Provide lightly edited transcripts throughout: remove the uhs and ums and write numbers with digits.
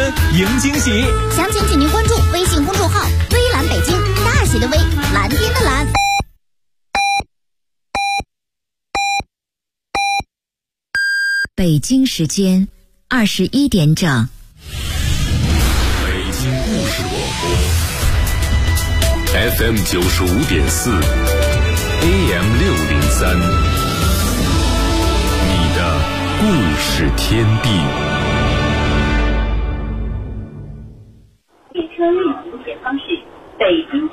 春迎惊喜。 详情请您关注微信公众号“微蓝北京”，大写的微，蓝天的蓝。 北京时间21点整。 北京故事广播 FM 95.4 AM 603，你的故事天地。 列车运行前方是北京站。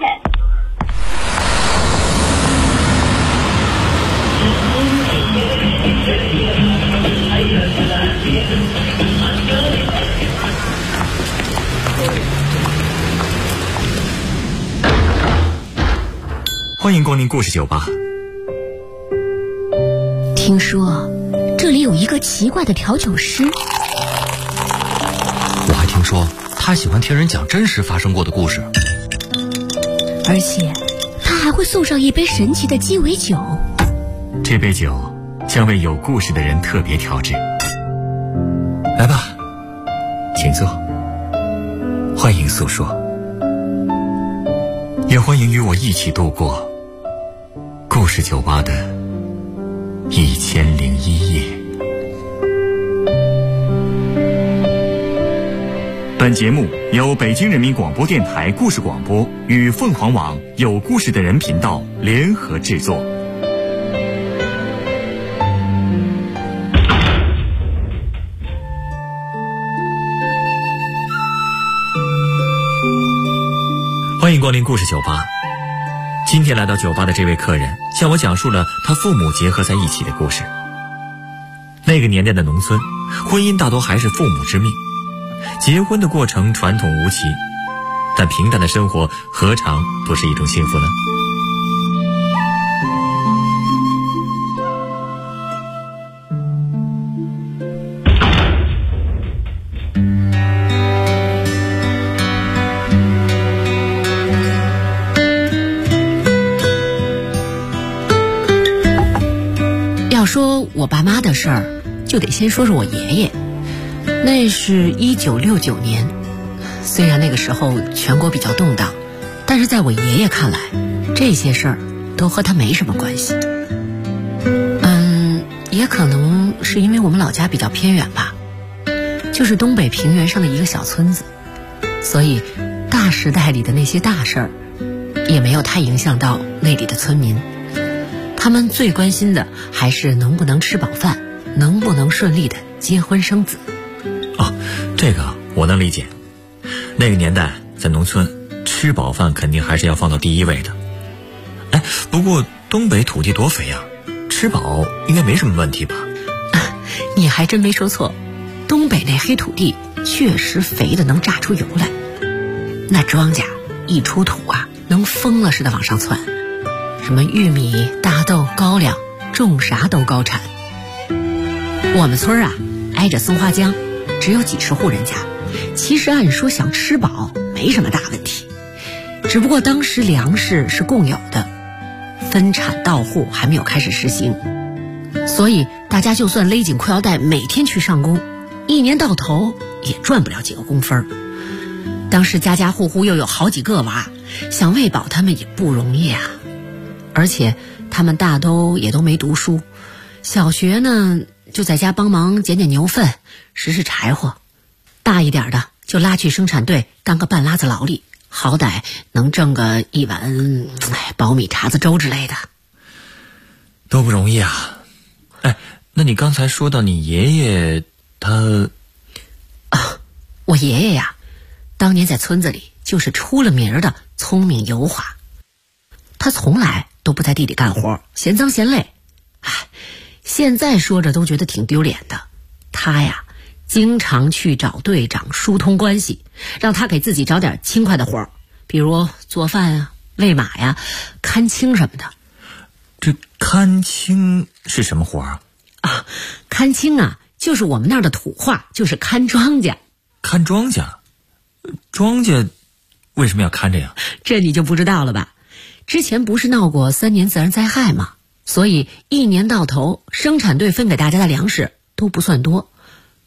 欢迎光临故事酒吧。 听说这里有一个奇怪的调酒师， 我还听说他喜欢听人讲真实发生过的故事， 而且他还会送上一杯神奇的鸡尾酒。 这杯酒将为有故事的人特别调制。来吧，请坐，欢迎诉说，也欢迎与我一起度过故事酒吧的1001夜。本节目由北京人民广播电台故事广播与凤凰网有故事的人频道联合制作。欢迎光临故事酒吧。今天来到酒吧的这位客人向我讲述了他父母结合在一起的故事。那个年代的农村，婚姻大多还是父母之命，结婚的过程传统无奇，但平淡的生活何尝不是一种幸福呢？ 说我爸妈的事儿，就得先说说我爷爷。那是1969年，虽然那个时候全国比较动荡，但是在我爷爷看来，这些事儿都和他没什么关系。也可能是因为我们老家比较偏远吧，就是东北平原上的一个小村子，所以大时代里的那些大事儿也没有太影响到那里的村民。他们最关心的还是能不能吃饱饭，能不能顺利的结婚生子。 这个我能理解。那个年代在农村，吃饱饭肯定还是要放到第一位的。不过东北土地多肥啊，吃饱应该没什么问题吧？ 你还真没说错，东北那黑土地确实肥的能榨出油来，那庄稼一出土啊，能疯了似的往上窜。什么玉米、大豆、高粱，种啥都高产。我们村啊，挨着松花江，只有几十户人家。其实按说想吃饱没什么大问题，只不过当时粮食是共有的，分产到户还没有开始实行，所以大家就算勒紧裤腰带每天去上工，一年到头也赚不了几个工分。当时家家户户又有好几个娃，想喂饱他们也不容易啊。而且他们大都也都没读书，小学呢就在家帮忙捡捡牛粪，拾拾柴火，大一点的就拉去生产队当个半拉子劳力，好歹能挣个一碗苞米碴子粥之类的。 都不容易啊。那你刚才说到你爷爷他我爷爷呀，当年在村子里就是出了名的聪明油滑，他从来都不在地里干活，嫌脏嫌累。现在说着都觉得挺丢脸的。他呀，经常去找队长疏通关系，让他给自己找点轻快的活，比如做饭啊、喂马呀、看青什么的。 这看青是什么活啊？ 看青啊，就是我们那儿的土话，就是看庄稼。 看庄稼？庄稼为什么要看着呀？ 这你就不知道了吧？之前不是闹过3年自然灾害吗？所以一年到头生产队分给大家的粮食都不算多，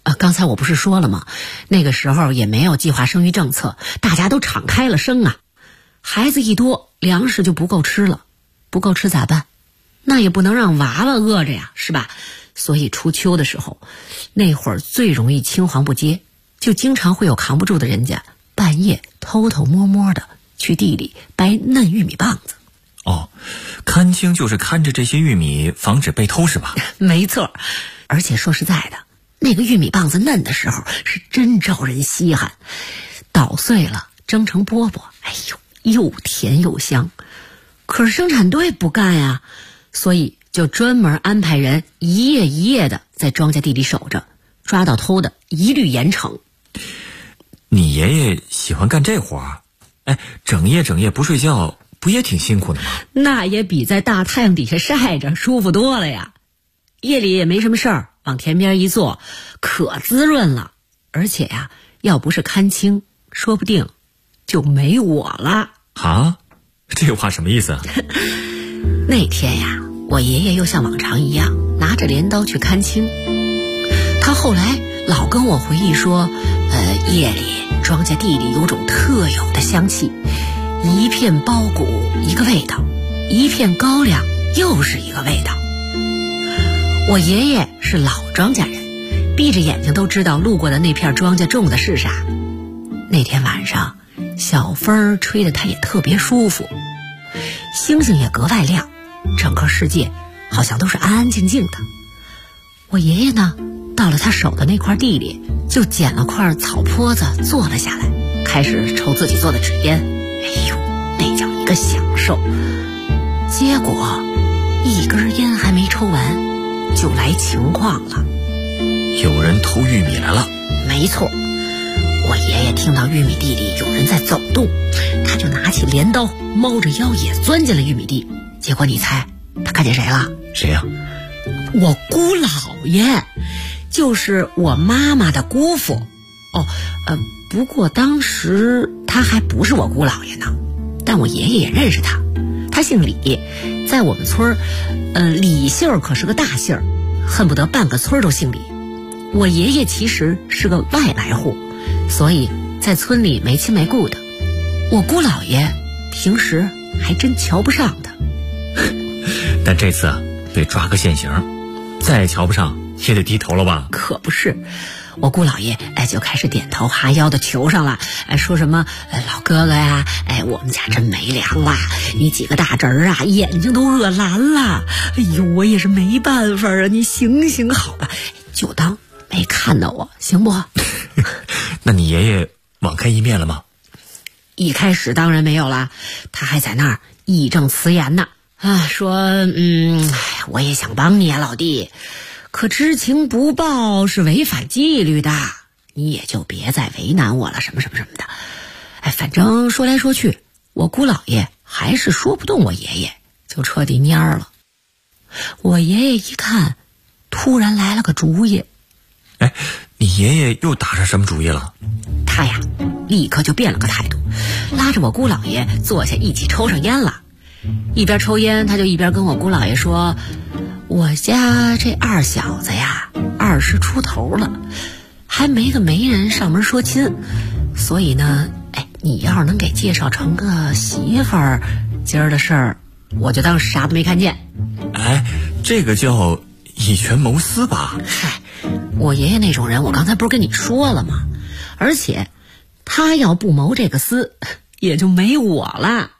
刚才我不是说了吗？那个时候也没有计划生育政策，大家都敞开了生啊。孩子一多，粮食就不够吃了，不够吃咋办？那也不能让娃娃饿着呀，是吧？所以初秋的时候，那会儿最容易青黄不接，就经常会有扛不住的人家半夜偷偷摸摸的去地里掰嫩玉米棒子。 哦，看清就是看着这些玉米，防止被偷是吧？ 没错，而且说实在的，那个玉米棒子嫩的时候是真招人稀罕，捣碎了蒸成饽饽，哎呦，又甜又香。可是生产队不干呀，所以就专门安排人一夜一夜的在庄稼地里守着，抓到偷的一律严惩。 你爷爷喜欢干这活儿？哎，整夜不睡觉，不也挺辛苦的吗？ 那也比在大太阳底下晒着舒服多了呀。夜里也没什么事儿，往田边一坐，可滋润了。而且呀，要不是看清，说不定就没我了。 啊？这话什么意思啊？ 那天呀，我爷爷又像往常一样拿着镰刀去看清。他后来老跟我回忆说，夜里庄稼地里有种特有的香气，一片苞谷一个味道，一片高粱又是一个味道。我爷爷是老庄稼人，闭着眼睛都知道路过的那片庄稼种的是啥。那天晚上，小风吹得他也特别舒服，星星也格外亮，整个世界好像都是安安静静的。我爷爷呢，到了他守的那块地里，就捡了块草坡子坐了下来，开始抽自己做的纸烟。哎呦，那叫一个享受。结果一根烟还没抽完，就来情况了。 有人偷玉米来了。 没错，我爷爷听到玉米地里有人在走动，他就拿起镰刀，猫着腰也钻进了玉米地。结果你猜他看见谁了？ 谁呀？ 我姑姥爷，就是我妈妈的姑父。不过当时他还不是我姑姥爷呢，但我爷爷也认识他，他姓李，在我们村李姓可是个大姓，恨不得半个村都姓李。我爷爷其实是个外来户，所以在村里没亲没故的。我姑姥爷平时还真瞧不上他。 但这次啊，得抓个现行，再瞧不上也得低头了吧？ 可不是，我姑姥爷就开始点头哈腰的求上了，说什么老哥哥呀，我们家真没粮了，你几个大侄儿啊眼睛都饿蓝了，哎呦，我也是没办法啊，你行行好吧，就当没看到我行不？ 那你爷爷网开一面了吗？ 一开始当然没有了，他还在那儿义正辞严呢，说我也想帮你啊，老弟，可知情不报是违反纪律的，你也就别再为难我了，什么什么什么的。反正说来说去，我姑姥爷还是说不动我爷爷，就彻底蔫儿了。我爷爷一看，突然来了个主意。 你爷爷又打上什么主意了？ 他呀，立刻就变了个态度，拉着我姑姥爷坐下一起抽上烟了。一边抽烟，他就一边跟我姑姥爷说，我家这二小子呀，20出头了，还没个媒人上门说亲，所以呢，你要是能给介绍成个媳妇儿，今儿的事儿我就当啥都没看见。 这个叫以权谋私吧？ 我爷爷那种人，我刚才不是跟你说了吗？而且他要不谋这个私，也就没我了。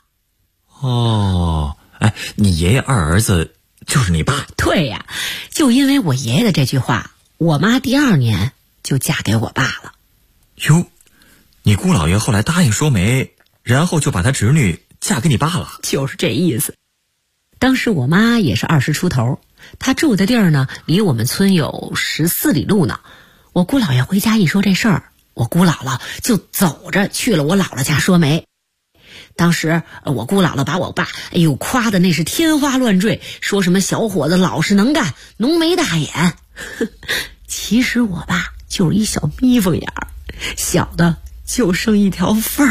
你爷爷二儿子就是你爸？ 对呀，就因为我爷爷的这句话，我妈第2年就嫁给我爸了。 哟，你姑姥爷后来答应说媒，然后就把他侄女嫁给你爸了？ 就是这意思。当时我妈也是20出头，她住的地儿呢，离我们村有14里路呢。我姑姥爷回家一说这事儿，我姑姥姥就走着去了我姥姥家说媒。当时我姑姥姥把我爸夸的那是天花乱坠，说什么小伙子老实能干，浓眉大眼。其实我爸就是一小眯缝眼儿，小的就剩一条缝儿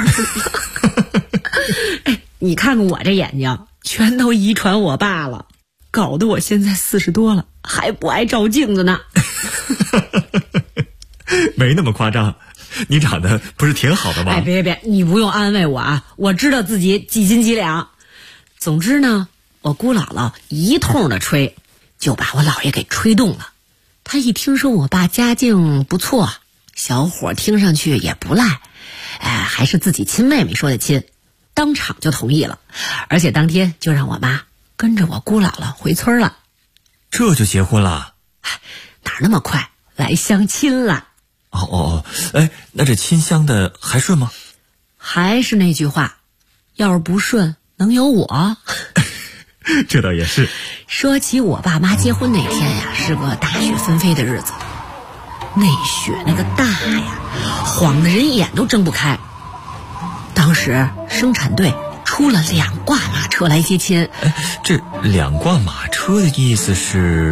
了。你看看我这眼睛，全都遗传我爸了，搞得我现在40多了还不爱照镜子呢。 没那么夸张，你长得不是挺好的吗？ 哎，别，你不用安慰我啊，我知道自己几斤几两。总之呢，我姑姥姥一通的吹，就把我姥爷给吹动了。他一听说我爸家境不错，小伙听上去也不赖，还是自己亲妹妹说的亲，当场就同意了，而且当天就让我妈跟着我姑姥姥回村了。 这就结婚了？ 哪那么快，来相亲了。 哎，那这亲相的还顺吗？ 还是那句话，要是不顺能有我？ 这倒也是。 说起我爸妈结婚那天呀，是个大雪纷飞的日子，那雪那个大呀，晃得人眼都睁不开。当时生产队出了2挂马车来接亲。 这2挂马车的意思是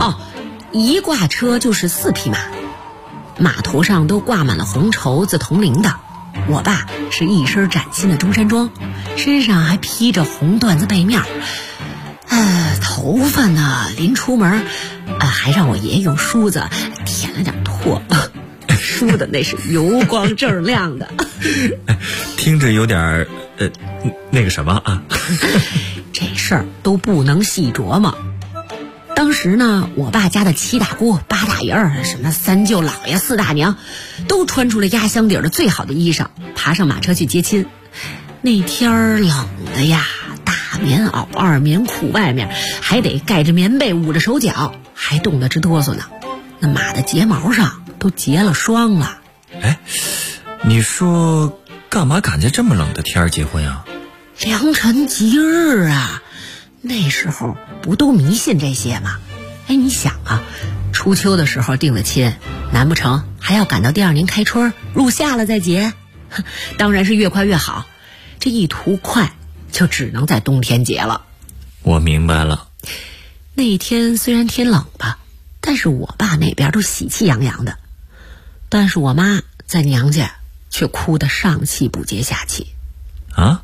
？1挂车就是4匹马，马头上都挂满了红绸子铜铃的。我爸是一身崭新的中山装，身上还披着红缎子被面，头发呢临出门还让我爷爷用梳子舔了点唾，梳的那是油光锃亮的。 听着有点那个什么啊。 这事儿都不能细琢磨。当时呢，我爸家的7大姑8大姨儿，什么3舅姥爷4大娘，都穿出了压箱底儿的最好的衣裳，爬上马车去接亲。那天儿冷的呀，大棉袄2棉裤，外面还得盖着棉被捂着手脚，还冻得直哆嗦呢。那马的睫毛上都结了霜了。 哎，你说干嘛赶在这么冷的天儿结婚啊？ 良辰吉日啊，那时候不都迷信这些吗？哎，你想啊，初秋的时候定的亲，难不成还要赶到第2年开春入夏了再结？当然是越快越好，这一图快就只能在冬天结了。 我明白了。 那天虽然天冷吧，但是我爸那边都喜气洋洋的，但是我妈在娘家却哭得上气不接下气。 啊？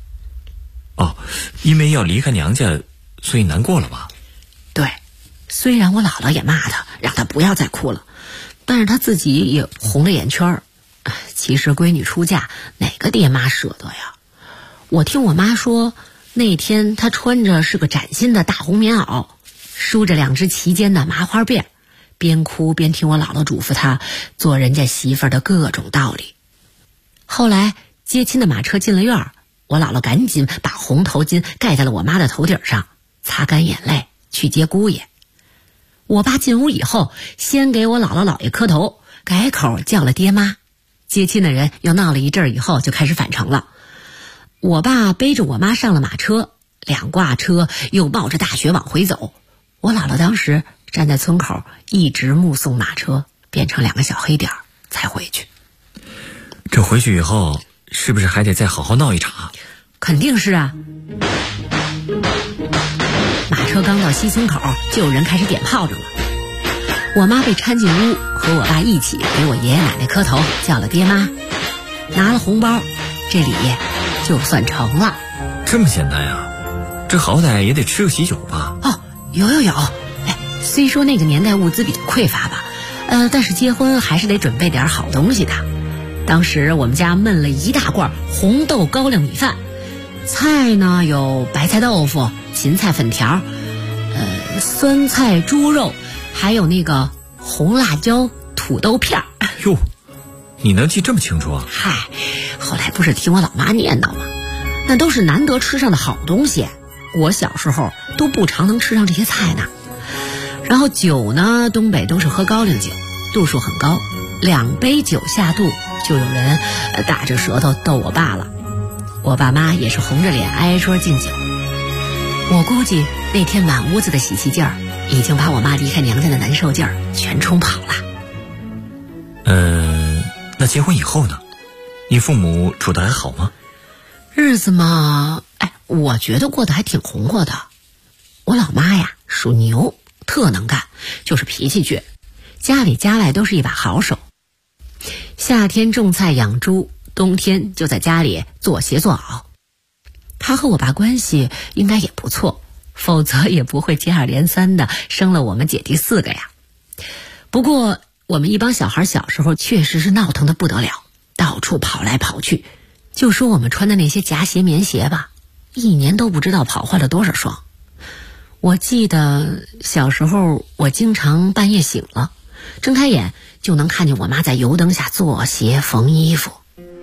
因为要离开娘家，所以难过了吧？ 对，虽然我姥姥也骂她，让她不要再哭了，但是她自己也红了眼圈。其实闺女出嫁，哪个爹妈舍得呀？我听我妈说，那天她穿着是个崭新的大红棉袄，梳着2只齐肩的麻花辫，边哭边听我姥姥嘱咐她做人家媳妇儿的各种道理。后来接亲的马车进了院儿，我姥姥赶紧把红头巾盖在了我妈的头顶上，擦干眼泪去接姑爷。我爸进屋以后，先给我姥姥姥爷磕头，改口叫了爹妈。接亲的人又闹了一阵以后，就开始返程了。我爸背着我妈上了马车，2挂车又冒着大雪往回走。我姥姥当时站在村口，一直目送马车变成2个小黑点才回去。 这回去以后是不是还得再好好闹一场？ 肯定是啊。马车刚到西村口，就有人开始点炮仗了。我妈被搀进屋，和我爸一起给我爷爷奶奶磕头，叫了爹妈，拿了红包，这礼就算成了。 这么简单呀？这好歹也得吃个喜酒吧？ 有。虽说那个年代物资比较匮乏吧，但是结婚还是得准备点好东西的。当时我们家焖了1大罐红豆高粱米饭，菜呢有白菜豆腐、芹菜粉条，酸菜猪肉，还有那个红辣椒土豆片。 哟，你能记这么清楚啊？ 嗨，后来不是听我老妈念叨吗？那都是难得吃上的好东西，我小时候都不常能吃上这些菜呢。然后酒呢，东北都是喝高粱酒，度数很高，2杯酒下肚，就有人打着舌头逗我爸了。我爸妈也是红着脸挨桌敬酒。我估计那天满屋子的喜气劲儿，已经把我妈离开娘家的难受劲儿全冲跑了。 那结婚以后呢？你父母处得还好吗？ 日子嘛，我觉得过得还挺红火的。我老妈呀，属牛，特能干，就是脾气倔，家里家外都是一把好手。夏天种菜养猪，冬天就在家里做鞋做袄。她和我爸关系应该也不错，否则也不会接二连三的生了我们姐弟4个呀。不过我们一帮小孩小时候确实是闹腾得不得了，到处跑来跑去。就说我们穿的那些夹鞋棉鞋吧，一年都不知道跑坏了多少双。我记得小时候我经常半夜醒了，睁开眼就能看见我妈在油灯下做鞋缝衣服。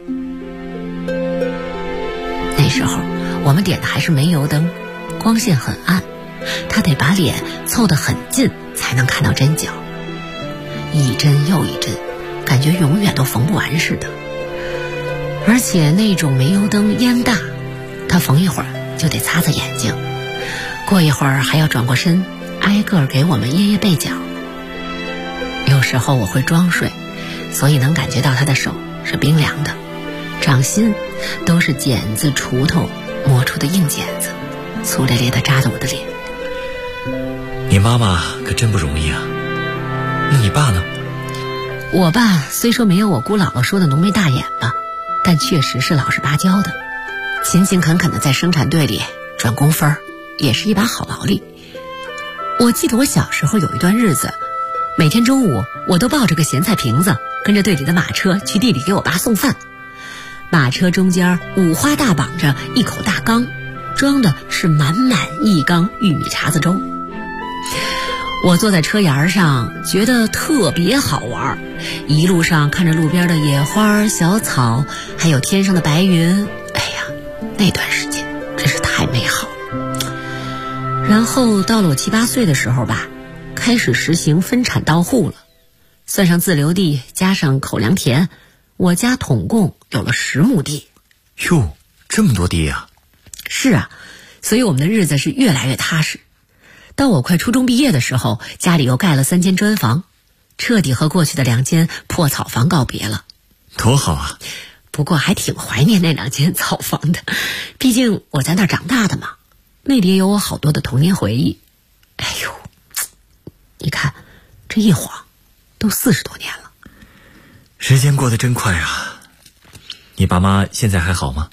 那时候我们点的还是煤油灯，光线很暗，她得把脸凑得很近才能看到针脚，一针又一针，感觉永远都缝不完似的。而且那种煤油灯烟大，她缝一会儿就得擦擦眼睛，过一会儿还要转过身挨个给我们掖掖被角。有时候我会装睡，所以能感觉到她的手是冰凉的，掌心都是剪子锄头磨出的硬剪子，粗咧咧地扎着我的脸。 你妈妈可真不容易啊。那你爸呢？ 我爸虽说没有我姑姥姥说的浓眉大眼吧，但确实是老实巴交的，勤勤恳恳地在生产队里赚工分，也是一把好劳力。我记得我小时候有一段日子，每天中午我都抱着个咸菜瓶子，跟着队里的马车去地里给我爸送饭。马车中间五花大绑着一口大缸，装的是满满一缸玉米碴子粥。我坐在车沿上，觉得特别好玩，一路上看着路边的野花小草，还有天上的白云，哎呀，那段时间真是太美好了。然后到了我7、8岁的时候吧，开始实行分产到户了，算上自留地加上口粮田，我家统共有了10亩地。 哟，这么多地呀！ 是啊，所以我们的日子是越来越踏实。到我快初中毕业的时候，家里又盖了3间砖房，彻底和过去的2间破草房告别了。 多好啊！ 不过还挺怀念那2间草房的，毕竟我在那儿长大的嘛，那里也有我好多的童年回忆。哎呦，你看这一晃都40多年了。 时间过得真快啊。你爸妈现在还好吗？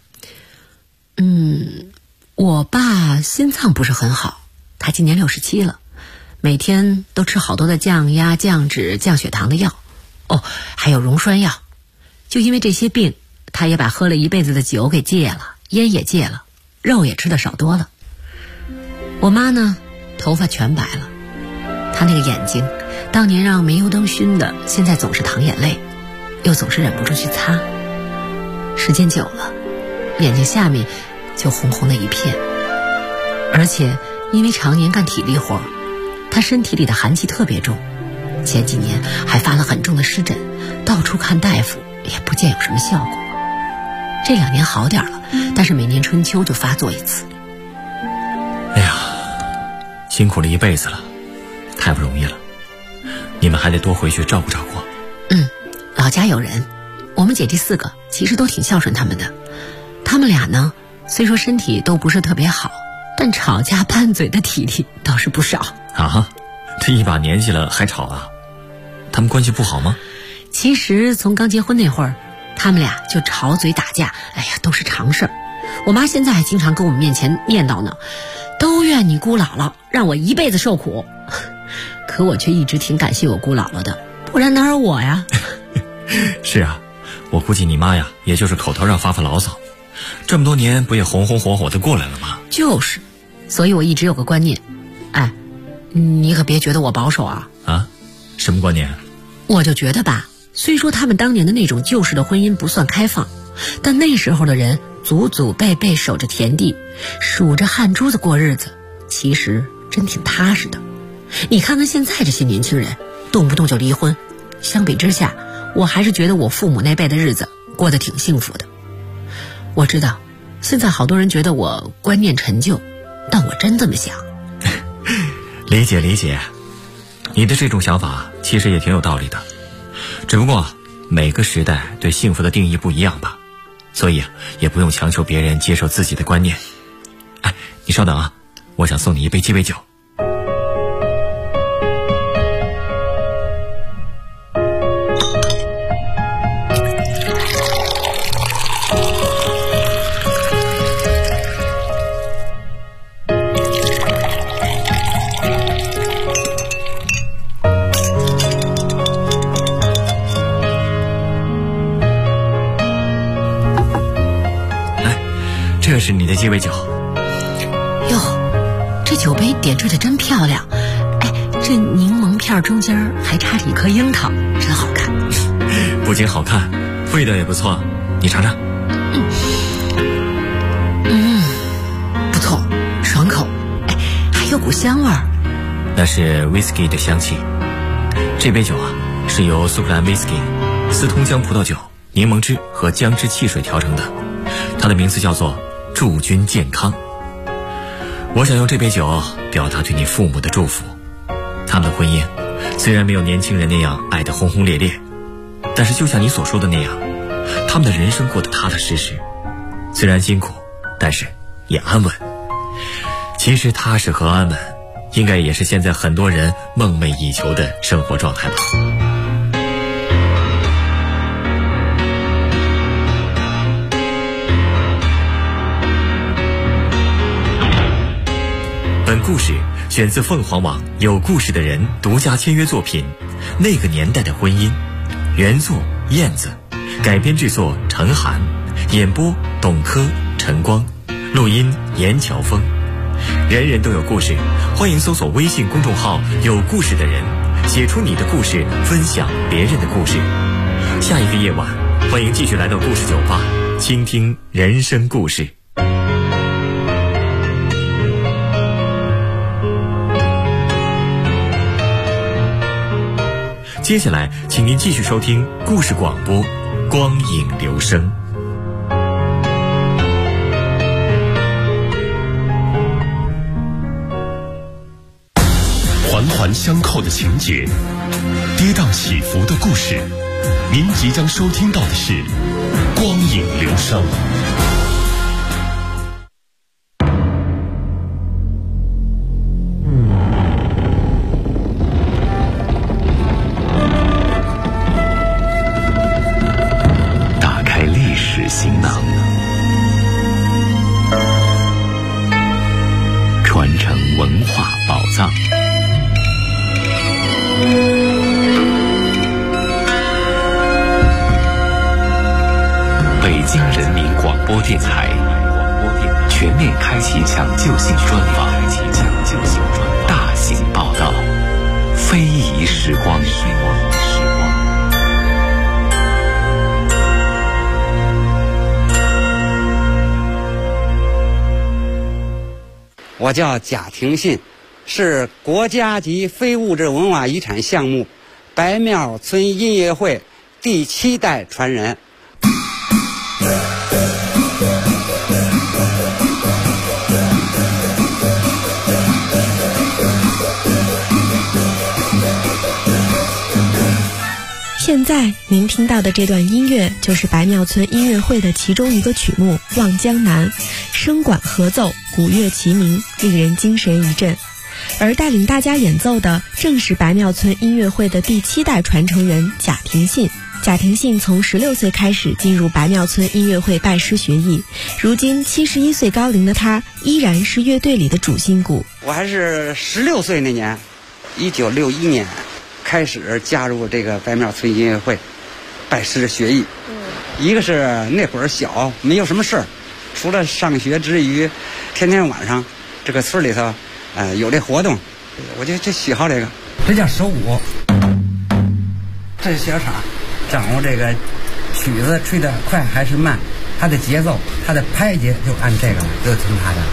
我爸心脏不是很好，他今年67了，每天都吃好多的降压、降脂、降血糖的药，还有溶栓药。就因为这些病，他也把喝了一辈子的酒给戒了，烟也戒了，肉也吃得少多了。我妈呢，头发全白了，她那个眼睛当年让煤油灯熏的，现在总是淌眼泪，又总是忍不住去擦。时间久了，眼睛下面就红红的一片，而且因为常年干体力活，他身体里的寒气特别重，前几年还发了很重的湿疹，到处看大夫也不见有什么效果。这2年好点了，但是每年春秋就发作一次。 哎呀，辛苦了一辈子了，太不容易了，你们还得多回去照顾照顾。 老家有人，我们姐弟4个其实都挺孝顺他们的。他们俩呢，虽说身体都不是特别好，但吵架拌嘴的体力倒是不少啊。这一把年纪了还吵啊？他们关系不好吗？ 其实从刚结婚那会儿，他们俩就吵嘴打架，哎呀，都是常事儿。我妈现在还经常跟我们面前念叨呢，都怨你姑姥姥让我一辈子受苦。可我却一直挺感谢我姑姥姥的，不然哪有我呀？ 是啊，我估计你妈呀，也就是口头上发牢骚，这么多年不也红红火火的过来了吗？ 就是，所以我一直有个观念，你可别觉得我保守啊。 啊？什么观念？ 我就觉得吧，虽说他们当年的那种旧式的婚姻不算开放，但那时候的人祖祖辈辈守着田地，数着汗珠子过日子，其实真挺踏实的。你看看现在这些年轻人，动不动就离婚，相比之下，我还是觉得我父母那辈的日子过得挺幸福的。我知道现在好多人觉得我观念陈旧，但我真这么想。 理解理解，你的这种想法其实也挺有道理的，只不过每个时代对幸福的定义不一样吧，所以也不用强求别人接受自己的观念。你稍等啊，我想送你一杯鸡尾酒。 这是你的鸡尾酒。 哟，这酒杯点缀的真漂亮。哎，这柠檬片中间还插着一颗樱桃，真好看。 不仅好看，味道也不错，你尝尝。 不错，爽口。哎，还有股香味儿。 那是 whisky 的香气。这杯酒啊，是由苏格兰 whisky、斯通江葡萄酒、柠檬汁和姜汁汽水调成的，它的名字叫做祝君健康。我想用这杯酒表达对你父母的祝福。他们的婚姻虽然没有年轻人那样爱得轰轰烈烈，但是就像你所说的那样，他们的人生过得踏踏实实，虽然辛苦，但是也安稳。其实踏实和安稳应该也是现在很多人梦寐以求的生活状态吧。本故事选自凤凰网有故事的人独家签约作品《那个年代的婚姻》，原作燕子，改编制作陈寒，演播董珂、陈光，录音严乔峰。人人都有故事，欢迎搜索微信公众号有故事的人，写出你的故事，分享别人的故事。下一个夜晚，欢迎继续来到故事酒吧，倾听人生故事。接下来请您继续收听故事广播光影留声。 环环相扣的情节，跌宕起伏的故事，您即将收听到的是光影留声。打开历史行囊，传承文化宝藏。北京人民广播电台全面开启抢救性专访，大型报道，非遗时光。 我叫贾廷信，是国家级非物质文化遗产项目白庙村音乐会第7代传人。 现在您听到的这段音乐就是白庙村音乐会的其中一个曲目《望江南》，声管合奏，鼓乐齐鸣，令人精神一振。而带领大家演奏的正是白庙村音乐会的第7代传承人贾廷信。贾廷信从16岁开始进入白庙村音乐会拜师学艺，如今71岁高龄的他依然是乐队里的主心骨。 我还是16岁那年，1961年开始加入这个白庙村音乐会拜师学艺。一个是那会儿小，没有什么事儿，除了上学之余，天天晚上这个村里头有这活动，我就喜好这个。这叫手鼓，这是小场，掌握这个曲子吹得快还是慢，它的节奏，它的拍节就按这个了，就听它的。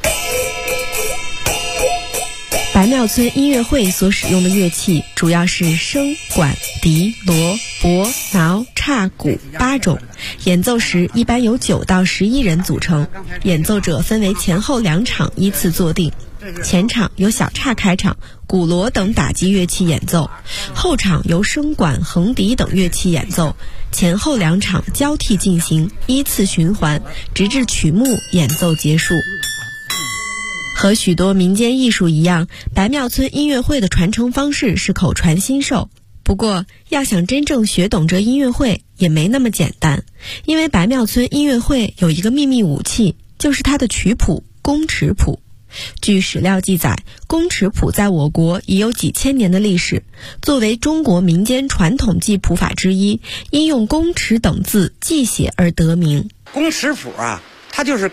白庙村音乐会所使用的乐器主要是笙、管、笛、锣、钹、挠、叉、鼓8种，演奏时一般由9到11人组成，演奏者分为前后2场依次坐定。前场由小叉开场，鼓锣等打击乐器演奏，后场由笙管、横笛等乐器演奏，前后2场交替进行，依次循环，直至曲目演奏结束。和许多民间艺术一样，白庙村音乐会的传承方式是口传心授。不过，要想真正学懂这音乐会也没那么简单，因为白庙村音乐会有一个秘密武器，就是它的曲谱宫尺谱。据史料记载，宫尺谱在我国已有几千年的历史，作为中国民间传统记谱法之一，因用宫尺等字记写而得名。 宫尺谱啊，它就是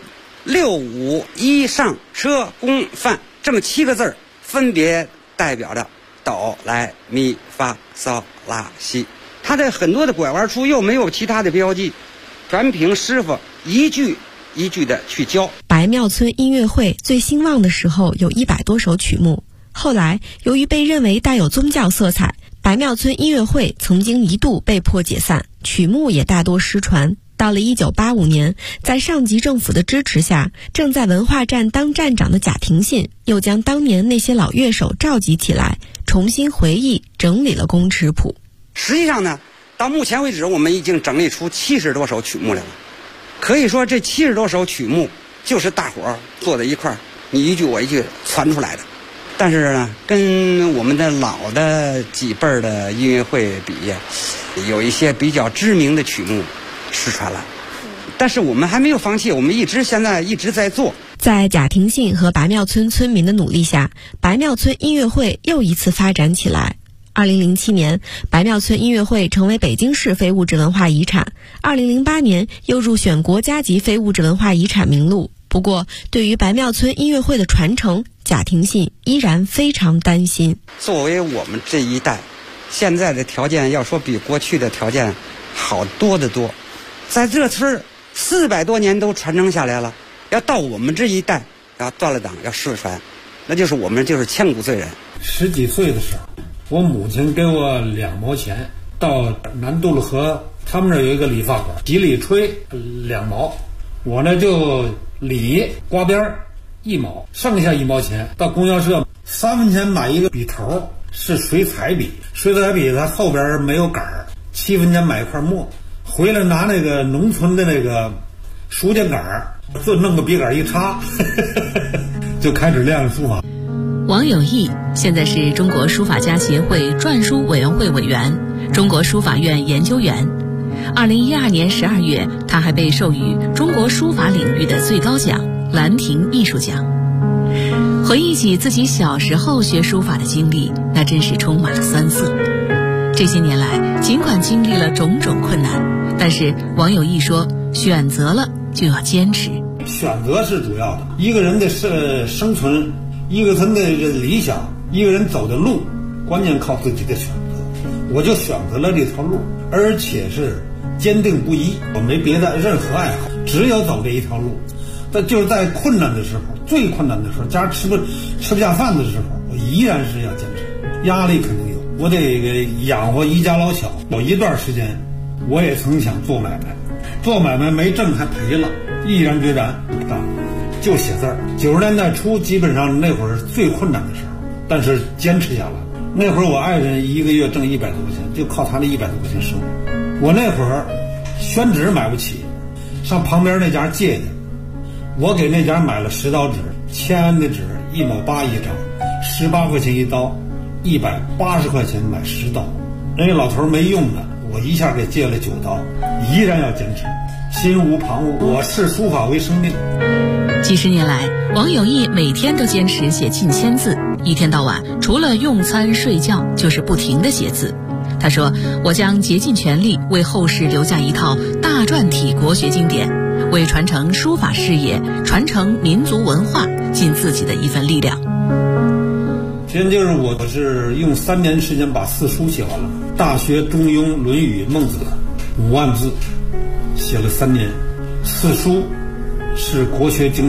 6、5、1上车公范这么7个字分别代表着哆来咪发嗦拉西。它的很多的拐弯处又没有其他的标记，全凭师傅一句一句的去教。 白庙村音乐会最兴旺的时候有100多首曲目，后来由于被认为带有宗教色彩，白庙村音乐会曾经一度被迫解散，曲目也大多失传。到了1985年，在上级政府的支持下，正在文化站当站长的贾廷信又将当年那些老乐手召集起来，重新回忆整理了工尺谱。 实际上呢，到目前为止我们已经整理出70多首曲目来了。可以说这70多首曲目就是大伙儿坐在一块儿，你一句我一句传出来的。但是呢，跟我们的老的几辈儿的音乐会比，有一些比较知名的曲目失传了。但是我们还没有放弃，我们现在一直在做。 在贾廷信和白庙村村民的努力下，白庙村音乐会又一次发展起来。2007年，白庙村音乐会成为北京市非物质文化遗产。2008年又入选国家级非物质文化遗产名录。不过，对于白庙村音乐会的传承，贾廷信依然非常担心。 作为我们这一代，现在的条件要说比过去的条件好多得多，在这村400多年都传承下来了，要到我们这一代要断了档要失传，那就是我们就是千古罪人。 10几岁的时候，我母亲给我2毛钱，到南渡了河，他们那有一个理发馆，洗里吹2毛，我呢就理刮边1毛，剩下1毛钱到供销社3分钱买一个笔头，是水彩笔，水彩笔它后边没有杆儿，7分钱买一块墨，回来拿那个农村的那个书架杆儿，就弄个笔杆一插就开始练书法。 王有义现在是中国书法家协会篆书委员会委员、中国书法院研究员。2012年12月，他还被授予中国书法领域的最高奖兰亭艺术奖。回忆起自己小时候学书法的经历，那真是充满了酸涩。这些年来，尽管经历了种种困难，但是王有义说，选择了就要坚持。 选择是主要的，一个人的生存，一个人的理想，一个人走的路，关键靠自己的选择。我就选择了这条路，而且是坚定不移，我没别的任何爱好，只有走这一条路。但就是在困难的时候，最困难的时候，家吃不下饭的时候，我依然是要坚持。压力肯定有，我得养活一家老小。有一段时间，我也曾想做买卖，做买卖没挣还赔了，毅然决然就写字儿。90年代初，基本上那会儿最困难的时候，但是坚持下来。那会儿我爱人一个月挣100多块钱，就靠他那100多块钱生活。我那会儿宣纸买不起，上旁边那家借去，我给那家买了10刀纸，签的纸1毛8一张，18块钱一刀，180块钱买10刀。人家老头没用的，我一下给借了9刀，依然要坚持，心无旁骛。我视书法为生命。 几十年来，王有义每天都坚持写近1000字，一天到晚除了用餐睡觉就是不停地写字。他说，我将竭尽全力为后世留下一套大篆体国学经典，为传承书法事业、传承民族文化尽自己的一份力量。 其实就是我是用3年时间把4书写完了，大学、中庸、论语、孟子5万字写了3年。4书是国学经